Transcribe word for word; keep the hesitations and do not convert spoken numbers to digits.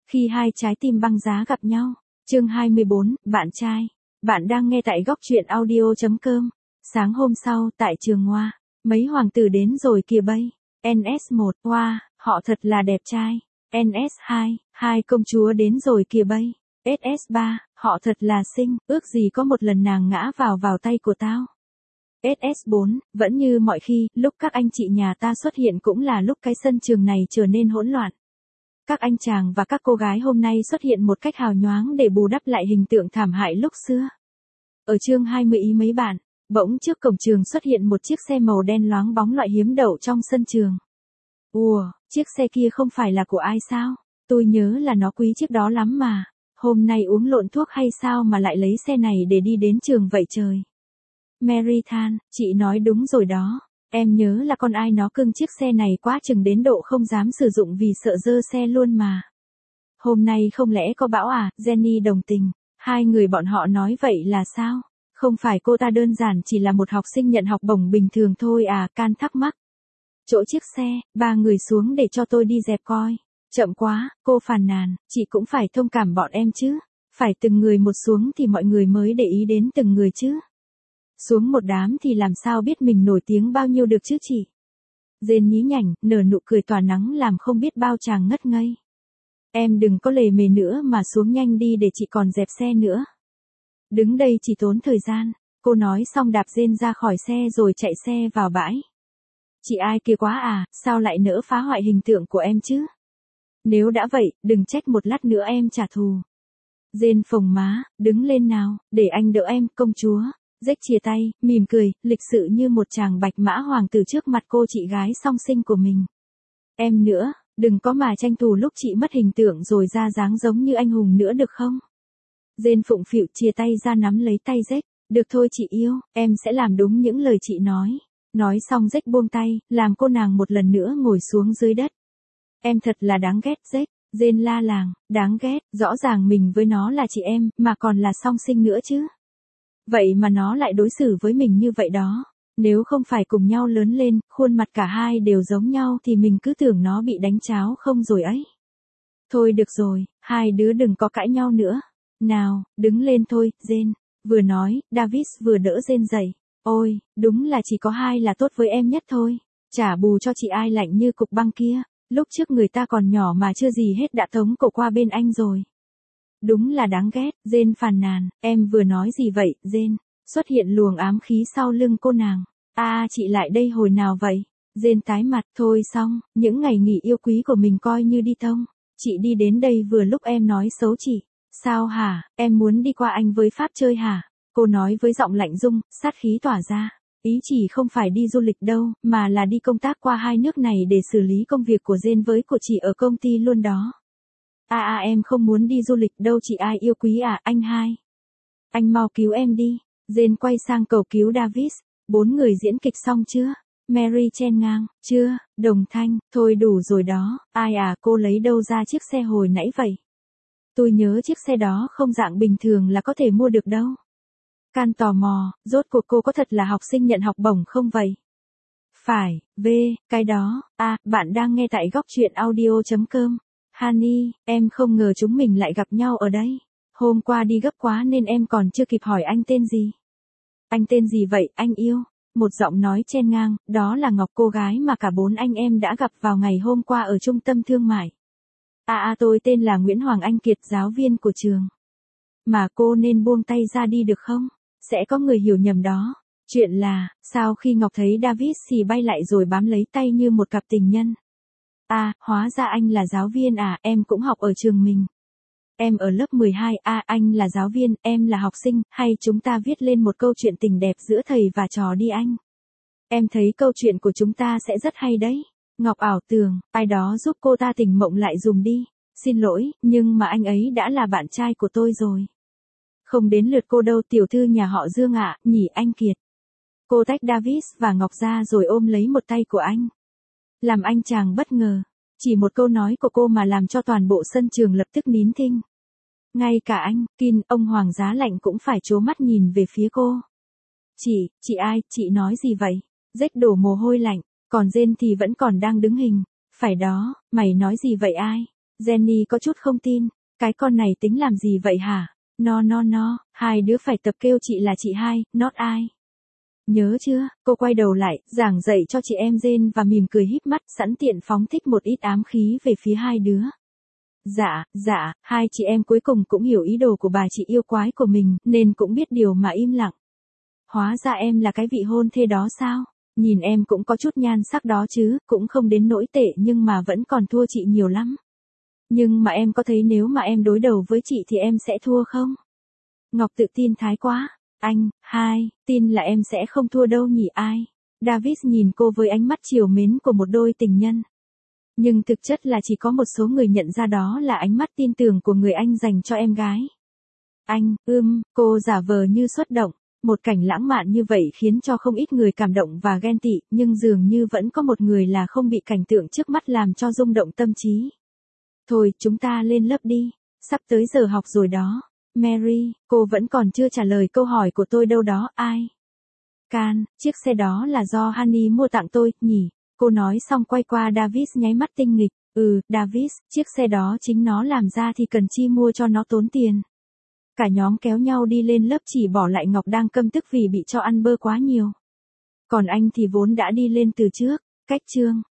Khi hai trái tim băng giá gặp nhau. Chương hai mươi bốn, bạn trai. Bạn đang nghe tại góc truyện audio chấm com. Sáng hôm sau, tại trường Hoa, mấy hoàng tử đến rồi kìa bây. en ét một, wow, họ thật là đẹp trai. en ét hai, hai công chúa đến rồi kìa bây. ét ét ba, họ thật là xinh, ước gì có một lần nàng ngã vào vào tay của tao. ét ét bốn, vẫn như mọi khi, lúc các anh chị nhà ta xuất hiện cũng là lúc cái sân trường này trở nên hỗn loạn. Các anh chàng và các cô gái hôm nay xuất hiện một cách hào nhoáng để bù đắp lại hình tượng thảm hại lúc xưa. Ở chương hai mươi ý mấy bạn, bỗng trước cổng trường xuất hiện một chiếc xe màu đen loáng bóng loại hiếm đậu trong sân trường. Ùa, chiếc xe kia không phải là của ai sao? Tôi nhớ là nó quý chiếc đó lắm mà. Hôm nay uống lộn thuốc hay sao mà lại lấy xe này để đi đến trường vậy trời? Mary than, chị nói đúng rồi đó. Em nhớ là con ai nó cưng chiếc xe này quá chừng đến độ không dám sử dụng vì sợ dơ xe luôn mà. Hôm nay không lẽ có bão à? Jenny đồng tình. Hai người bọn họ nói vậy là sao? Không phải cô ta đơn giản chỉ là một học sinh nhận học bổng bình thường thôi à? Can thắc mắc. Chỗ chiếc xe, ba người xuống để cho tôi đi dẹp coi. Chậm quá, cô phàn nàn, chị cũng phải thông cảm bọn em chứ. Phải từng người một xuống thì mọi người mới để ý đến từng người chứ. Xuống một đám thì làm sao biết mình nổi tiếng bao nhiêu được chứ chị. Dên nhí nhảnh, nở nụ cười tỏa nắng làm không biết bao chàng ngất ngây. Em đừng có lề mề nữa mà xuống nhanh đi để chị còn dẹp xe nữa. Đứng đây chỉ tốn thời gian, cô nói xong đạp Dên ra khỏi xe rồi chạy xe vào bãi. Chị ai kia quá à, sao lại nỡ phá hoại hình tượng của em chứ? Nếu đã vậy, đừng trách một lát nữa em trả thù. Dên phồng má, đứng lên nào, để anh đỡ em, công chúa. Rách chia tay, mỉm cười, lịch sự như một chàng bạch mã hoàng tử trước mặt cô chị gái song sinh của mình. Em nữa, đừng có mà tranh thủ lúc chị mất hình tượng rồi ra dáng giống như anh hùng nữa được không? Dên phụng phịu chia tay ra nắm lấy tay Rách. Được thôi chị yêu, em sẽ làm đúng những lời chị nói. Nói xong Rách buông tay, làm cô nàng một lần nữa ngồi xuống dưới đất. Em thật là đáng ghét Rách. Dên la làng, đáng ghét, rõ ràng mình với nó là chị em, mà còn là song sinh nữa chứ. Vậy mà nó lại đối xử với mình như vậy đó. Nếu không phải cùng nhau lớn lên, khuôn mặt cả hai đều giống nhau thì mình cứ tưởng nó bị đánh cháo không rồi ấy. Thôi được rồi, hai đứa đừng có cãi nhau nữa. Nào, đứng lên thôi, Jane. Vừa nói, Davis vừa đỡ Jane dậy. Ôi, đúng là chỉ có hai là tốt với em nhất thôi. Trả bù cho chị ai lạnh như cục băng kia. Lúc trước người ta còn nhỏ mà chưa gì hết đã tống cổ qua bên anh rồi. Đúng là đáng ghét, Jane phàn nàn, em vừa nói gì vậy, Jane? Xuất hiện luồng ám khí sau lưng cô nàng. À, à chị lại đây hồi nào vậy? Jane tái mặt, thôi xong, những ngày nghỉ yêu quý của mình coi như đi thông. Chị đi đến đây vừa lúc em nói xấu chị. Sao hả, em muốn đi qua Anh với Pháp chơi hả? Cô nói với giọng lạnh rung, sát khí tỏa ra. Ý chỉ không phải đi du lịch đâu, mà là đi công tác qua hai nước này để xử lý công việc của Jane với của chị ở công ty luôn đó. À à em không muốn đi du lịch đâu chị ai yêu quý à, anh hai. Anh mau cứu em đi. Jane quay sang cầu cứu Davis. Bốn người diễn kịch xong chưa? Mary chen ngang, chưa, đồng thanh, thôi đủ rồi đó, ai à cô lấy đâu ra chiếc xe hồi nãy vậy? Tôi nhớ chiếc xe đó không dạng bình thường là có thể mua được đâu. Can tò mò, rốt cuộc cô có thật là học sinh nhận học bổng không vậy? Phải, V, cái đó, à, bạn đang nghe tại góc truyện audio chấm com. Honey, em không ngờ chúng mình lại gặp nhau ở đây. Hôm qua đi gấp quá nên em còn chưa kịp hỏi anh tên gì. Anh tên gì vậy, anh yêu? Một giọng nói chen ngang, đó là Ngọc cô gái mà cả bốn anh em đã gặp vào ngày hôm qua ở trung tâm thương mại. À à tôi tên là Nguyễn Hoàng Anh Kiệt, giáo viên của trường. Mà cô nên buông tay ra đi được không? Sẽ có người hiểu nhầm đó. Chuyện là, sau khi Ngọc thấy Davis thì bay lại rồi bám lấy tay như một cặp tình nhân. À, hóa ra anh là giáo viên à, em cũng học ở trường mình. Em ở lớp mười hai, à, anh là giáo viên, em là học sinh, hay chúng ta viết lên một câu chuyện tình đẹp giữa thầy và trò đi anh. Em thấy câu chuyện của chúng ta sẽ rất hay đấy. Ngọc ảo tưởng, ai đó giúp cô ta tỉnh mộng lại dùm đi. Xin lỗi, nhưng mà anh ấy đã là bạn trai của tôi rồi. Không đến lượt cô đâu tiểu thư nhà họ Dương ạ, nhỉ anh Kiệt. Cô tách Davis và Ngọc ra rồi ôm lấy một tay của anh. Làm anh chàng bất ngờ. Chỉ một câu nói của cô mà làm cho toàn bộ sân trường lập tức nín thinh. Ngay cả anh, Kin, ông hoàng giá lạnh cũng phải trố mắt nhìn về phía cô. Chị, chị ai, chị nói gì vậy? Rách đổ mồ hôi lạnh, còn Jane thì vẫn còn đang đứng hình. Phải đó, mày nói gì vậy ai? Jenny có chút không tin, cái con này tính làm gì vậy hả? No no no, hai đứa phải tập kêu chị là chị hai, not ai. Nhớ chưa? Cô quay đầu lại, giảng dạy cho chị em Jane và mỉm cười híp mắt, sẵn tiện phóng thích một ít ám khí về phía hai đứa. Dạ, dạ, hai chị em cuối cùng cũng hiểu ý đồ của bà chị yêu quái của mình, nên cũng biết điều mà im lặng. Hóa ra em là cái vị hôn thê đó sao? Nhìn em cũng có chút nhan sắc đó chứ, cũng không đến nỗi tệ nhưng mà vẫn còn thua chị nhiều lắm. Nhưng mà em có thấy nếu mà em đối đầu với chị thì em sẽ thua không? Ngọc tự tin thái quá. Anh, hai, tin là em sẽ không thua đâu nhỉ ai? David nhìn cô với ánh mắt trìu mến của một đôi tình nhân. Nhưng thực chất là chỉ có một số người nhận ra đó là ánh mắt tin tưởng của người anh dành cho em gái. Anh, ưm, cô giả vờ như xuất động. Một cảnh lãng mạn như vậy khiến cho không ít người cảm động và ghen tị, nhưng dường như vẫn có một người là không bị cảnh tượng trước mắt làm cho rung động tâm trí. Thôi, chúng ta lên lớp đi. Sắp tới giờ học rồi đó. Mary, cô vẫn còn chưa trả lời câu hỏi của tôi đâu đó, ai? Can, chiếc xe đó là do Honey mua tặng tôi, nhỉ? Cô nói xong quay qua David nháy mắt tinh nghịch. Ừ, David, chiếc xe đó chính nó làm ra thì cần chi mua cho nó tốn tiền. Cả nhóm kéo nhau đi lên lớp chỉ bỏ lại Ngọc đang căm tức vì bị cho ăn bơ quá nhiều. Còn anh thì vốn đã đi lên từ trước. Cách chương